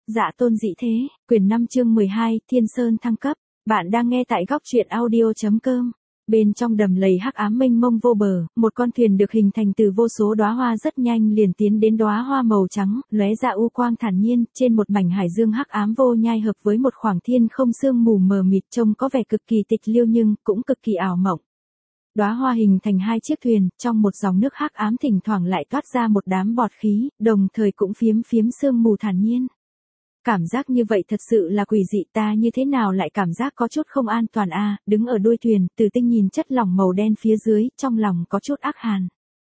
Dạ tôn dị thế, quyển 5 chương 12, Thiên Sơn thăng cấp. Bạn đang nghe tại góc truyện audio.com. Bên trong đầm lầy hắc ám mênh mông vô bờ, một con thuyền được hình thành từ vô số đóa hoa rất nhanh liền tiến đến đóa hoa màu trắng, lóe ra u quang thản nhiên, trên một mảnh hải dương hắc ám vô nhai hợp với một khoảng thiên không sương mù mờ mịt trông có vẻ cực kỳ tịch liêu nhưng cũng cực kỳ ảo mộng. Đóa hoa hình thành hai chiếc thuyền, trong một dòng nước hắc ám thỉnh thoảng lại toát ra một đám bọt khí, đồng thời cũng phiếm phiếm sương mù thản nhiên. Cảm giác như vậy thật sự là quỷ dị, ta như thế nào lại cảm giác có chút không an toàn a. Đứng ở đuôi thuyền, Từ Tinh nhìn chất lỏng màu đen phía dưới, trong lòng có chút ác hàn.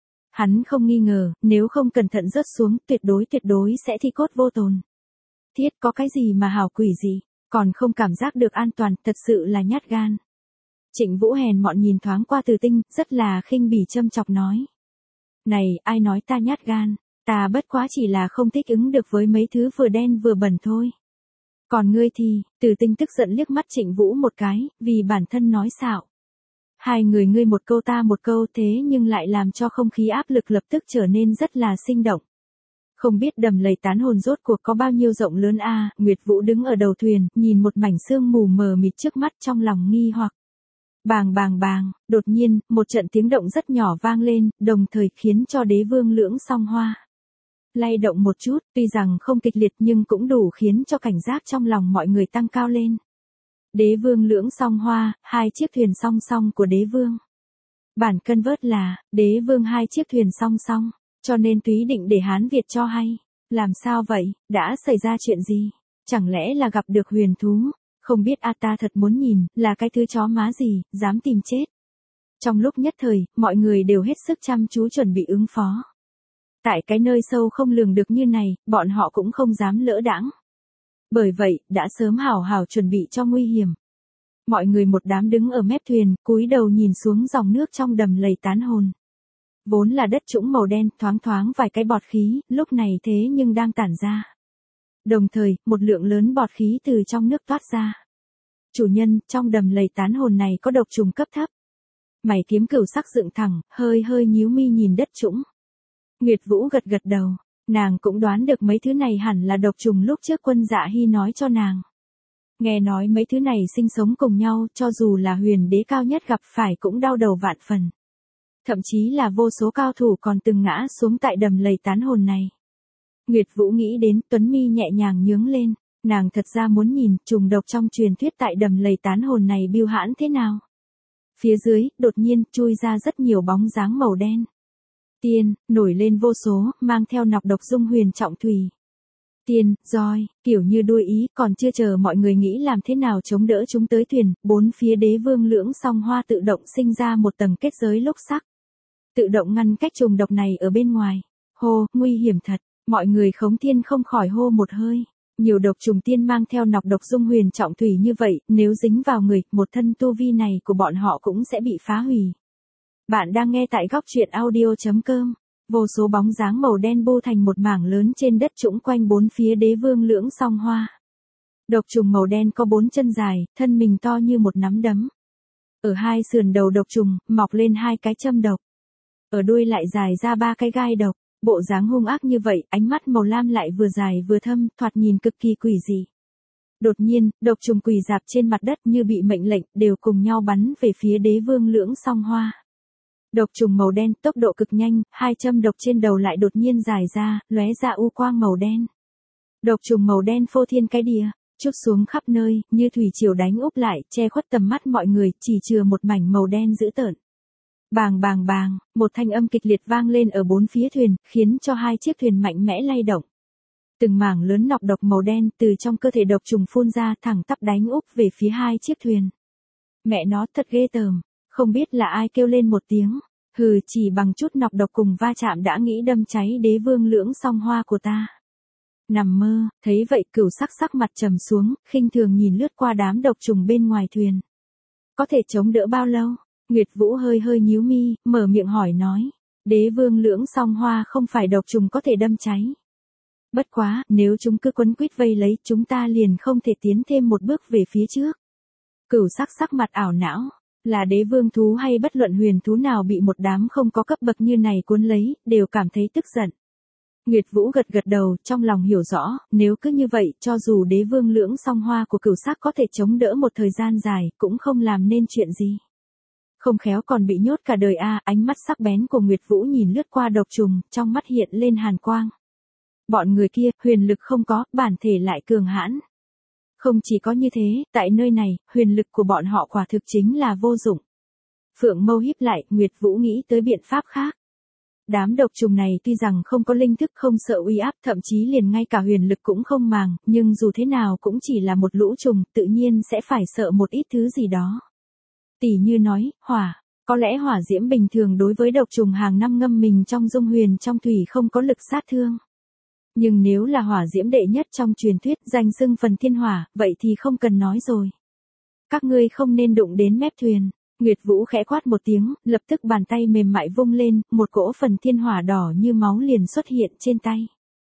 Hắn không nghi ngờ, nếu không cẩn thận rớt xuống, tuyệt đối sẽ thi cốt vô tồn. Thiết có cái gì mà hảo quỷ gì, còn không cảm giác được an toàn, thật sự là nhát gan. Trịnh Vũ hèn mọn nhìn thoáng qua Từ Tinh, rất là khinh bỉ châm chọc nói. Này, ai nói ta nhát gan, ta bất quá chỉ là không thích ứng được với mấy thứ vừa đen vừa bẩn thôi. Còn ngươi thì, Từ Tinh tức giận liếc mắt Trịnh Vũ một cái, vì bản thân nói xạo. Hai người ngươi một câu ta một câu thế nhưng lại làm cho không khí áp lực lập tức trở nên rất là sinh động. Không biết đầm lầy tán hồn rốt cuộc có bao nhiêu rộng lớn a. Nguyệt Vũ đứng ở đầu thuyền, nhìn một mảnh sương mù mờ mịt trước mắt trong lòng nghi hoặc. Bàng bàng bàng, đột nhiên, một trận tiếng động rất nhỏ vang lên, đồng thời khiến cho Đế Vương Lưỡng Song Hoa lay động một chút, tuy rằng không kịch liệt nhưng cũng đủ khiến cho cảnh giác trong lòng mọi người tăng cao lên. Đế Vương Lưỡng Song Hoa, hai chiếc thuyền song song của Đế Vương. Bản cân vớt là, Đế Vương hai chiếc thuyền song song, cho nên túy định để Hán Việt cho hay. Làm sao vậy, đã xảy ra chuyện gì? Chẳng lẽ là gặp được huyền thú? Không biết a, ta thật muốn nhìn, là cái thứ chó má gì, dám tìm chết. Trong lúc nhất thời, mọi người đều hết sức chăm chú chuẩn bị ứng phó. Tại cái nơi sâu không lường được như này, bọn họ cũng không dám lỡ đãng. Bởi vậy, đã sớm hào hào chuẩn bị cho nguy hiểm. Mọi người một đám đứng ở mép thuyền, cúi đầu nhìn xuống dòng nước trong đầm lầy tán hồn. Vốn là đất trũng màu đen, thoáng thoáng vài cái bọt khí, lúc này thế nhưng đang tản ra. Đồng thời, một lượng lớn bọt khí từ trong nước toát ra. Chủ nhân, trong đầm lầy tán hồn này có độc trùng cấp thấp. Mày kiếm cửu sắc dựng thẳng, hơi nhíu mi nhìn đất trũng. Nguyệt Vũ gật gật đầu, nàng cũng đoán được mấy thứ này hẳn là độc trùng lúc trước Quân Dạ Hy nói cho nàng. Nghe nói mấy thứ này sinh sống cùng nhau, cho dù là huyền đế cao nhất gặp phải cũng đau đầu vạn phần. Thậm chí là vô số cao thủ còn từng ngã xuống tại đầm lầy tán hồn này. Nguyệt Vũ nghĩ đến, Tuấn mi nhẹ nhàng nhướng lên, nàng thật ra muốn nhìn trùng độc trong truyền thuyết tại đầm lầy tán hồn này bưu hãn thế nào. Phía dưới, đột nhiên, chui ra rất nhiều bóng dáng màu đen. Tiên, nổi lên vô số, mang theo nọc độc dung huyền trọng thủy. Tiên, roi, kiểu như đuôi ý, còn chưa chờ mọi người nghĩ làm thế nào chống đỡ chúng tới thuyền, bốn phía Đế Vương Lưỡng Song Hoa tự động sinh ra một tầng kết giới lốc sắc. Tự động ngăn cách trùng độc này ở bên ngoài. Hô, nguy hiểm thật, mọi người Khống Thiên không khỏi hô một hơi. Nhiều độc trùng tiên mang theo nọc độc dung huyền trọng thủy như vậy, nếu dính vào người, một thân tu vi này của bọn họ cũng sẽ bị phá hủy. Bạn đang nghe tại góc truyện audio.com. Vô số bóng dáng màu đen bu thành một mảng lớn trên đất trũng quanh bốn phía Đế Vương Lưỡng Song Hoa. Độc trùng màu đen có 4 chân dài, thân mình to như một nắm đấm. Ở hai sườn đầu độc trùng, mọc lên 2 cái châm độc. Ở đuôi lại dài ra 3 cái gai độc. Bộ dáng hung ác như vậy, ánh mắt màu lam lại vừa dài vừa thâm, thoạt nhìn cực kỳ quỷ dị. Đột nhiên, độc trùng quỳ rạp trên mặt đất như bị mệnh lệnh, đều cùng nhau bắn về phía Đế Vương Lưỡng Song Hoa. Độc trùng màu đen, tốc độ cực nhanh, 2 châm độc trên đầu lại đột nhiên dài ra, lóe ra u quang màu đen. Độc trùng màu đen phô thiên cái địa, trút xuống khắp nơi, như thủy triều đánh úp lại, che khuất tầm mắt mọi người, chỉ chừa một mảnh màu đen dữ tợn. Bàng bàng bàng, một thanh âm kịch liệt vang lên ở bốn phía thuyền, khiến cho hai chiếc thuyền mạnh mẽ lay động. Từng mảng lớn nọc độc màu đen từ trong cơ thể độc trùng phun ra thẳng tắp đánh úp về phía hai chiếc thuyền. Mẹ nó thật ghê tởm, không biết là ai kêu lên một tiếng. Hừ, chỉ bằng chút nọc độc cùng va chạm đã nghĩ đâm cháy Đế Vương Lưỡng Song Hoa của ta. Nằm mơ, thấy vậy Cửu Sắc sắc mặt trầm xuống, khinh thường nhìn lướt qua đám độc trùng bên ngoài thuyền. Có thể chống đỡ bao lâu? Nguyệt Vũ hơi nhíu mi, mở miệng hỏi nói. Đế Vương Lưỡng Song Hoa không phải độc trùng có thể đâm cháy. Bất quá, nếu chúng cứ quấn quýt vây lấy, chúng ta liền không thể tiến thêm một bước về phía trước. Cửu Sắc sắc mặt ảo não. Là đế vương thú hay bất luận huyền thú nào bị một đám không có cấp bậc như này cuốn lấy, đều cảm thấy tức giận. Nguyệt Vũ gật gật đầu, trong lòng hiểu rõ, nếu cứ như vậy, cho dù đế vương lưỡng song hoa của Cửu Sắc có thể chống đỡ một thời gian dài, cũng không làm nên chuyện gì. Không khéo còn bị nhốt cả đời a. Ánh mắt sắc bén của Nguyệt Vũ nhìn lướt qua độc trùng, trong mắt hiện lên hàn quang. Bọn người kia, huyền lực không có, bản thể lại cường hãn. Không chỉ có như thế, tại nơi này, huyền lực của bọn họ quả thực chính là vô dụng. Phượng mâu híp lại, Nguyệt Vũ nghĩ tới biện pháp khác. Đám độc trùng này tuy rằng không có linh thức, không sợ uy áp, thậm chí liền ngay cả huyền lực cũng không màng, nhưng dù thế nào cũng chỉ là một lũ trùng, tự nhiên sẽ phải sợ một ít thứ gì đó. Tỷ như nói, hỏa, có lẽ hỏa diễm bình thường đối với độc trùng hàng năm ngâm mình trong dung huyền trong thủy không có lực sát thương. Nhưng nếu là hỏa diễm đệ nhất trong truyền thuyết, danh xưng phần thiên hỏa, vậy thì không cần nói rồi. Các ngươi không nên đụng đến mép thuyền. Nguyệt Vũ khẽ quát một tiếng, lập tức bàn tay mềm mại vung lên, một cỗ phần thiên hỏa đỏ như máu liền xuất hiện trên tay.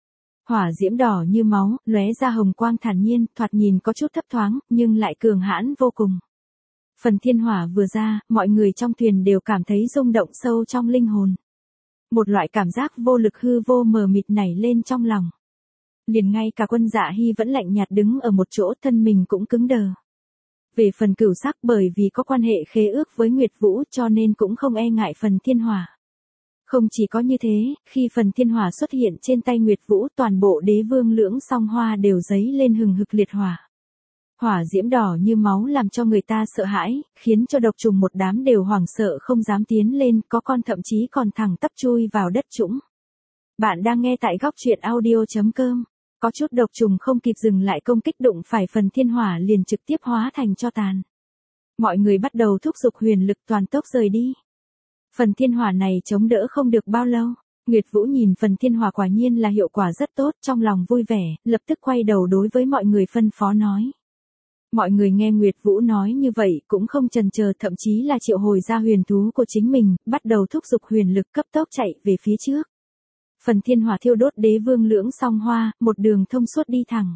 Hỏa diễm đỏ như máu, lóe ra hồng quang thản nhiên, thoạt nhìn có chút thấp thoáng, nhưng lại cường hãn vô cùng. Phần thiên hỏa vừa ra, mọi người trong thuyền đều cảm thấy rung động sâu trong linh hồn. Một loại cảm giác vô lực hư vô mờ mịt nảy lên trong lòng. Liền ngay cả Quân Dạ Hy vẫn lạnh nhạt đứng ở một chỗ, thân mình cũng cứng đờ. Về phần Cửu Sắc, bởi vì có quan hệ khế ước với Nguyệt Vũ cho nên cũng không e ngại phần thiên hỏa. Không chỉ có như thế, khi phần thiên hỏa xuất hiện trên tay Nguyệt Vũ, toàn bộ đế vương lưỡng song hoa đều dấy lên hừng hực liệt hỏa. Hỏa diễm đỏ như máu làm cho người ta sợ hãi, khiến cho độc trùng một đám đều hoảng sợ không dám tiến lên, có con thậm chí còn thẳng tắp chui vào đất trũng. Bạn đang nghe tại góc truyện audio.com. Có chút độc trùng không kịp dừng lại công kích, đụng phải phần thiên hỏa liền trực tiếp hóa thành tro tàn. Mọi người bắt đầu thúc giục huyền lực toàn tốc rời đi. Phần thiên hỏa này chống đỡ không được bao lâu. Nguyệt Vũ nhìn phần thiên hỏa quả nhiên là hiệu quả rất tốt, trong lòng vui vẻ, lập tức quay đầu đối với mọi người phân phó nói. Mọi người nghe Nguyệt Vũ nói như vậy cũng không chần chờ, thậm chí là triệu hồi ra huyền thú của chính mình, bắt đầu thúc giục huyền lực cấp tốc chạy về phía trước. Phần thiên hỏa thiêu đốt đế vương lưỡng song hoa, một đường thông suốt đi thẳng.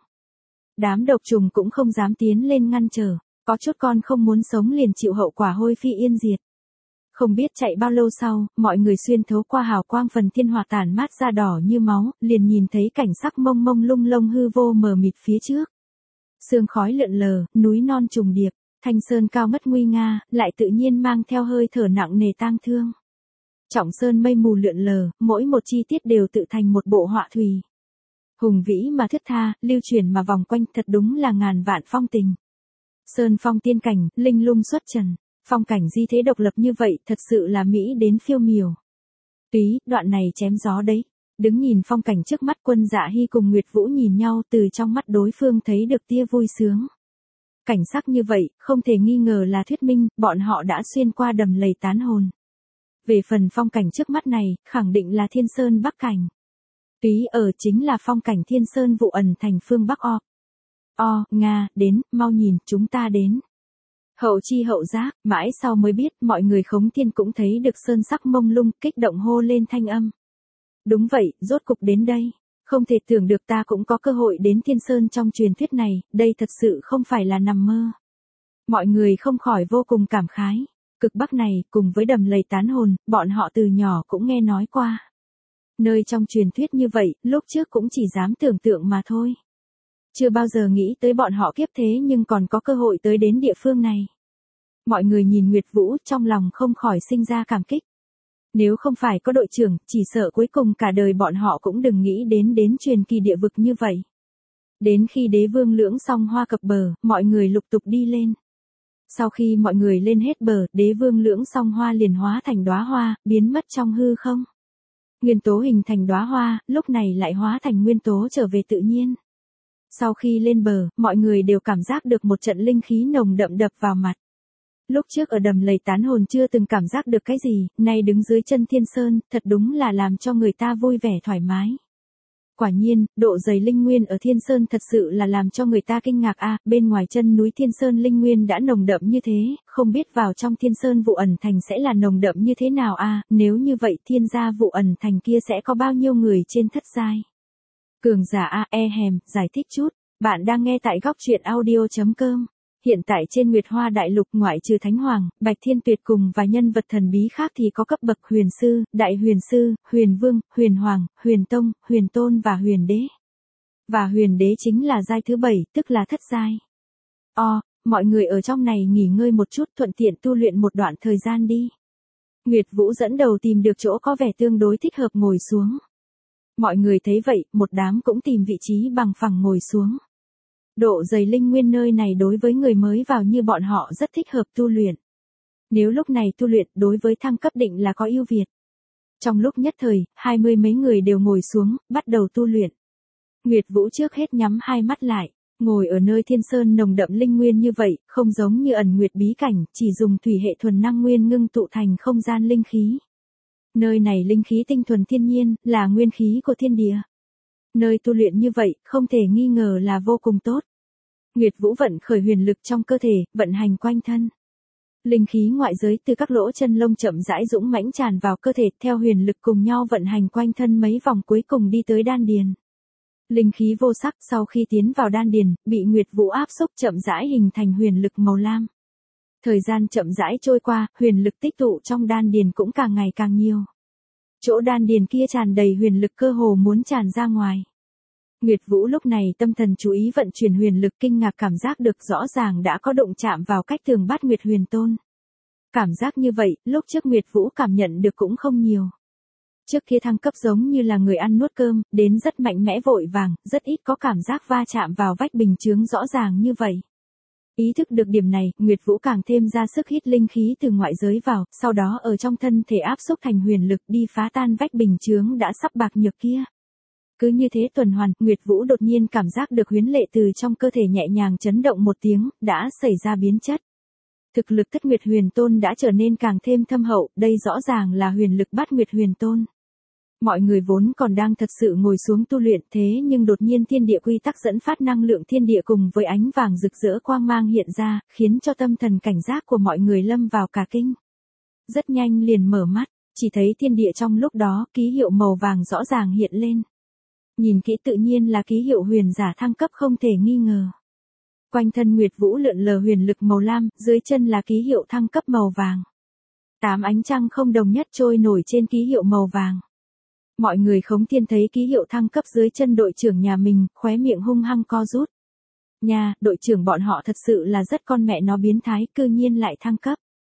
Đám độc trùng cũng không dám tiến lên ngăn trở, có chút con không muốn sống liền chịu hậu quả hôi phi yên diệt. Không biết chạy bao lâu sau, mọi người xuyên thấu qua hào quang phần thiên hỏa tản mát ra đỏ như máu, liền nhìn thấy cảnh sắc mông mông lung lông hư vô mờ mịt phía trước. Sương khói lượn lờ, núi non trùng điệp, thanh sơn cao ngất nguy nga, lại tự nhiên mang theo hơi thở nặng nề tang thương. Trọng sơn mây mù lượn lờ, mỗi một chi tiết đều tự thành một bộ họa thủy. Hùng vĩ mà thướt tha, lưu chuyển mà vòng quanh, thật đúng là ngàn vạn phong tình. Sơn phong tiên cảnh, linh lung xuất trần, phong cảnh di thế độc lập như vậy, thật sự là mỹ đến phiêu miểu. Túy, đoạn này chém gió đấy. Đứng nhìn phong cảnh trước mắt, Quân Dạ Hy cùng Nguyệt Vũ nhìn nhau, từ trong mắt đối phương thấy được tia vui sướng. Cảnh sắc như vậy, không thể nghi ngờ là thuyết minh, bọn họ đã xuyên qua đầm lầy tán hồn. Về phần phong cảnh trước mắt này, khẳng định là Thiên Sơn Bắc Cảnh. Túy ở chính là phong cảnh Thiên Sơn Vụ Ẩn thành phương Bắc Nga, đến, mau nhìn, chúng ta đến. Hậu chi hậu giác, mãi sau mới biết, mọi người Khống Thiên cũng thấy được sơn sắc mông lung, kích động hô lên thanh âm. Đúng vậy, rốt cục đến đây. Không thể tưởng được ta cũng có cơ hội đến Thiên Sơn trong truyền thuyết này, đây thật sự không phải là nằm mơ. Mọi người không khỏi vô cùng cảm khái. Cực Bắc này, cùng với đầm lầy tán hồn, bọn họ từ nhỏ cũng nghe nói qua. Nơi trong truyền thuyết như vậy, lúc trước cũng chỉ dám tưởng tượng mà thôi. Chưa bao giờ nghĩ tới bọn họ kiếp thế nhưng còn có cơ hội tới đến địa phương này. Mọi người nhìn Nguyệt Vũ, trong lòng không khỏi sinh ra cảm kích. Nếu không phải có đội trưởng, chỉ sợ cuối cùng cả đời bọn họ cũng đừng nghĩ đến truyền kỳ địa vực như vậy. Đến khi đế vương lưỡng song hoa cập bờ, mọi người lục tục đi lên. Sau khi mọi người lên hết bờ, đế vương lưỡng song hoa liền hóa thành đóa hoa, biến mất trong hư không. Nguyên tố hình thành đóa hoa, lúc này lại hóa thành nguyên tố trở về tự nhiên. Sau khi lên bờ, mọi người đều cảm giác được một trận linh khí nồng đậm đập vào mặt. Lúc trước ở đầm lầy tán hồn chưa từng cảm giác được cái gì, nay đứng dưới chân Thiên Sơn, thật đúng là làm cho người ta vui vẻ thoải mái. Quả nhiên, độ dày linh nguyên ở Thiên Sơn thật sự là làm cho người ta kinh ngạc a. Bên ngoài chân núi Thiên Sơn linh nguyên đã nồng đậm như thế, không biết vào trong Thiên Sơn Vụ Ẩn thành sẽ là nồng đậm như thế nào a. Nếu như vậy Thiên gia Vụ Ẩn thành kia sẽ có bao nhiêu người trên thất giai. Cường giả giải thích chút, bạn đang nghe tại góc truyện audio.com. Hiện tại trên Nguyệt Hoa Đại Lục ngoại trừ Thánh Hoàng, Bạch Thiên Tuyệt cùng vài nhân vật thần bí khác thì có cấp bậc huyền sư, đại huyền sư, huyền vương, huyền hoàng, huyền tông, huyền tôn và huyền đế. Và huyền đế chính là giai thứ 7, tức là thất giai. Mọi người ở trong này nghỉ ngơi một chút, thuận tiện tu luyện một đoạn thời gian đi. Nguyệt Vũ dẫn đầu tìm được chỗ có vẻ tương đối thích hợp ngồi xuống. Mọi người thấy vậy, một đám cũng tìm vị trí bằng phẳng ngồi xuống. Độ dày linh nguyên nơi này đối với người mới vào như bọn họ rất thích hợp tu luyện. Nếu lúc này tu luyện đối với thăng cấp định là có ưu việt. Trong lúc nhất thời, 20 mấy người đều ngồi xuống, bắt đầu tu luyện. Nguyệt Vũ trước hết nhắm hai mắt lại, ngồi ở nơi thiên sơn nồng đậm linh nguyên như vậy, không giống như ẩn nguyệt bí cảnh, chỉ dùng thủy hệ thuần năng nguyên ngưng tụ thành không gian linh khí. Nơi này linh khí tinh thuần thiên nhiên, là nguyên khí của thiên địa. Nơi tu luyện như vậy, không thể nghi ngờ là vô cùng tốt. Nguyệt Vũ vận khởi huyền lực trong cơ thể, vận hành quanh thân. Linh khí ngoại giới từ các lỗ chân lông chậm rãi dũng mãnh tràn vào cơ thể, theo huyền lực cùng nhau vận hành quanh thân mấy vòng cuối cùng đi tới đan điền. Linh khí vô sắc sau khi tiến vào đan điền, bị Nguyệt Vũ áp xúc chậm rãi hình thành huyền lực màu lam. Thời gian chậm rãi trôi qua, huyền lực tích tụ trong đan điền cũng càng ngày càng nhiều. Chỗ đan điền kia tràn đầy huyền lực cơ hồ muốn tràn ra ngoài. Nguyệt Vũ lúc này tâm thần chú ý vận chuyển huyền lực, kinh ngạc cảm giác được rõ ràng đã có động chạm vào cách tường Bát Nguyệt Huyền Tôn. Cảm giác như vậy, lúc trước Nguyệt Vũ cảm nhận được cũng không nhiều. Trước kia thăng cấp giống như là người ăn nuốt cơm, đến rất mạnh mẽ vội vàng, rất ít có cảm giác va chạm vào vách bình chướng rõ ràng như vậy. Ý thức được điểm này, Nguyệt Vũ càng thêm ra sức hít linh khí từ ngoại giới vào, sau đó ở trong thân thể áp xúc thành huyền lực đi phá tan vách bình chướng đã sắp bạc nhược kia. Cứ như thế tuần hoàn, Nguyệt Vũ đột nhiên cảm giác được huyễn lệ từ trong cơ thể nhẹ nhàng chấn động một tiếng, đã xảy ra biến chất. Thực lực Thất Nguyệt Huyền Tôn đã trở nên càng thêm thâm hậu, đây rõ ràng là huyền lực Bát Nguyệt Huyền Tôn. Mọi người vốn còn đang thật sự ngồi xuống tu luyện, thế nhưng đột nhiên thiên địa quy tắc dẫn phát năng lượng thiên địa cùng với ánh vàng rực rỡ quang mang hiện ra, khiến cho tâm thần cảnh giác của mọi người lâm vào cả kinh. Rất nhanh liền mở mắt, chỉ thấy thiên địa trong lúc đó, ký hiệu màu vàng rõ ràng hiện lên. Nhìn kỹ tự nhiên là ký hiệu huyền giả thăng cấp không thể nghi ngờ. Quanh thân Nguyệt Vũ lượn lờ huyền lực màu lam, dưới chân là ký hiệu thăng cấp màu vàng. 8 ánh trăng không đồng nhất trôi nổi trên ký hiệu màu vàng. Mọi người Khống Thiên thấy ký hiệu thăng cấp dưới chân đội trưởng nhà mình, khóe miệng hung hăng co rút. Nha, đội trưởng bọn họ thật sự là rất con mẹ nó biến thái, cư nhiên lại thăng cấp.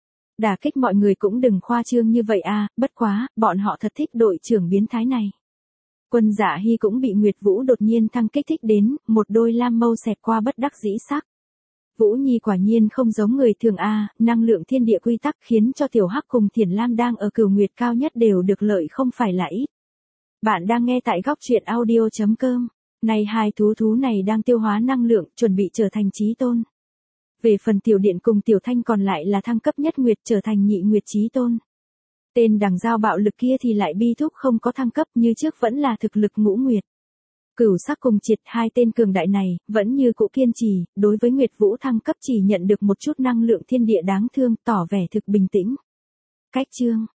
Đả kích mọi người cũng đừng khoa trương như vậy à, bất quá, bọn họ thật thích đội trưởng biến thái này. Quân Dạ Hy cũng bị Nguyệt Vũ đột nhiên thăng kích thích đến, một đôi lam mâu xẹt qua bất đắc dĩ sắc. Vũ Nhi quả nhiên không giống người thường a, năng lượng thiên địa quy tắc khiến cho Tiểu Hắc cùng Thiền Lam đang ở cửu nguyệt cao nhất đều được lợi không phải là ít. Bạn đang nghe tại góc truyện audio.com. Này hai thú này đang tiêu hóa năng lượng, chuẩn bị trở thành chí tôn. Về phần Tiểu Điện cùng Tiểu Thanh còn lại là thăng cấp nhất nguyệt trở thành nhị nguyệt chí tôn. Tên đằng giao bạo lực kia thì lại bi thúc không có thăng cấp, như trước vẫn là thực lực ngũ nguyệt. Cửu Sắc cùng Triệt, hai tên cường đại này, vẫn như cũ kiên trì, đối với Nguyệt Vũ thăng cấp chỉ nhận được một chút năng lượng thiên địa đáng thương, tỏ vẻ thực bình tĩnh. Cách chương